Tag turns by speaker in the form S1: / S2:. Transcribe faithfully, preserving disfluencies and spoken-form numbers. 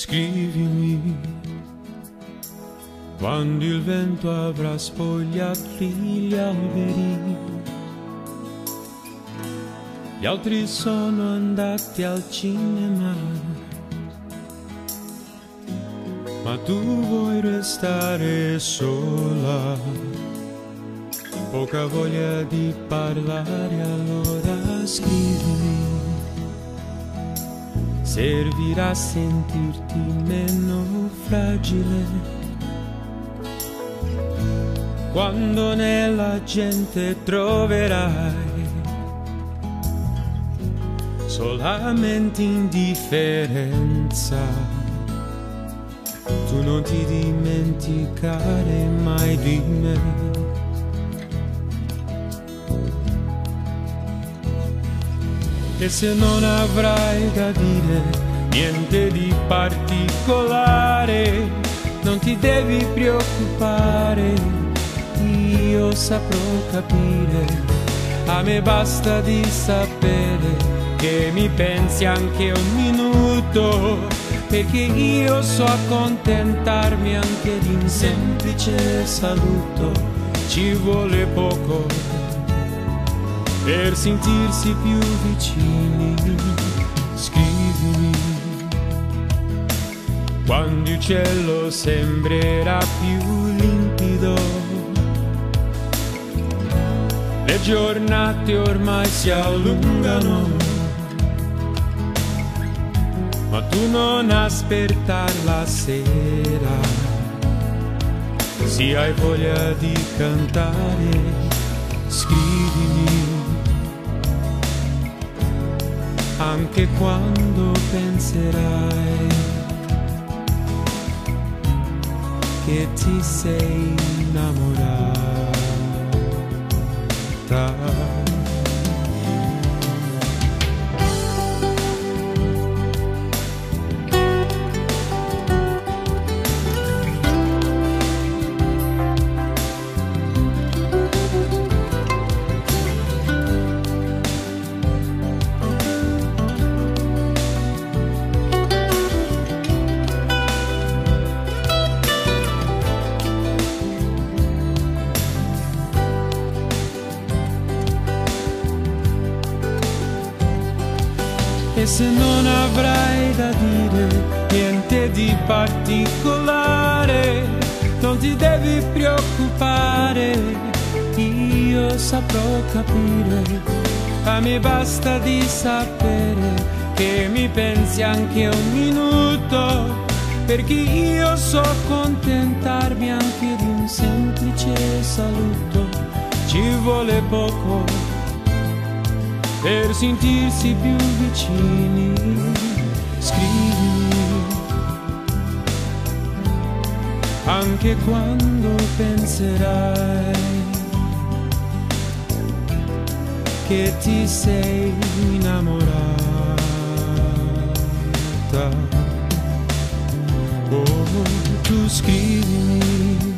S1: Scrivimi quando il vento avrà spogliato gli alberi. Gli altri sono andati al cinema, ma tu vuoi restare sola. Poca voglia di parlare, allora scrivimi. Servirà a sentirti meno fragile quando nella gente troverai solamente indifferenza. Tu non ti dimenticare mai di me. E se non avrai da dire niente di particolare, non ti devi preoccupare, io saprò capire. A me basta di sapere che mi pensi anche un minuto, perché io so accontentarmi anche di un semplice saluto. Ci vuole poco per sentirsi più vicini. Scrivimi quando il cielo sembrerà più limpido. Le giornate ormai si allungano, ma tu non aspettare la sera. Se hai voglia di cantare, scrivimi. Anche quando penserai che ti sei innamorata. E se non avrai da dire niente di particolare, non ti devi preoccupare, io saprò capire. A me basta di sapere che mi pensi anche un minuto, perché io so accontentarmi anche di un semplice saluto. Ci vuole poco per sentirsi più vicini. Scrivimi anche quando penserai che ti sei innamorata. Oh, tu scrivimi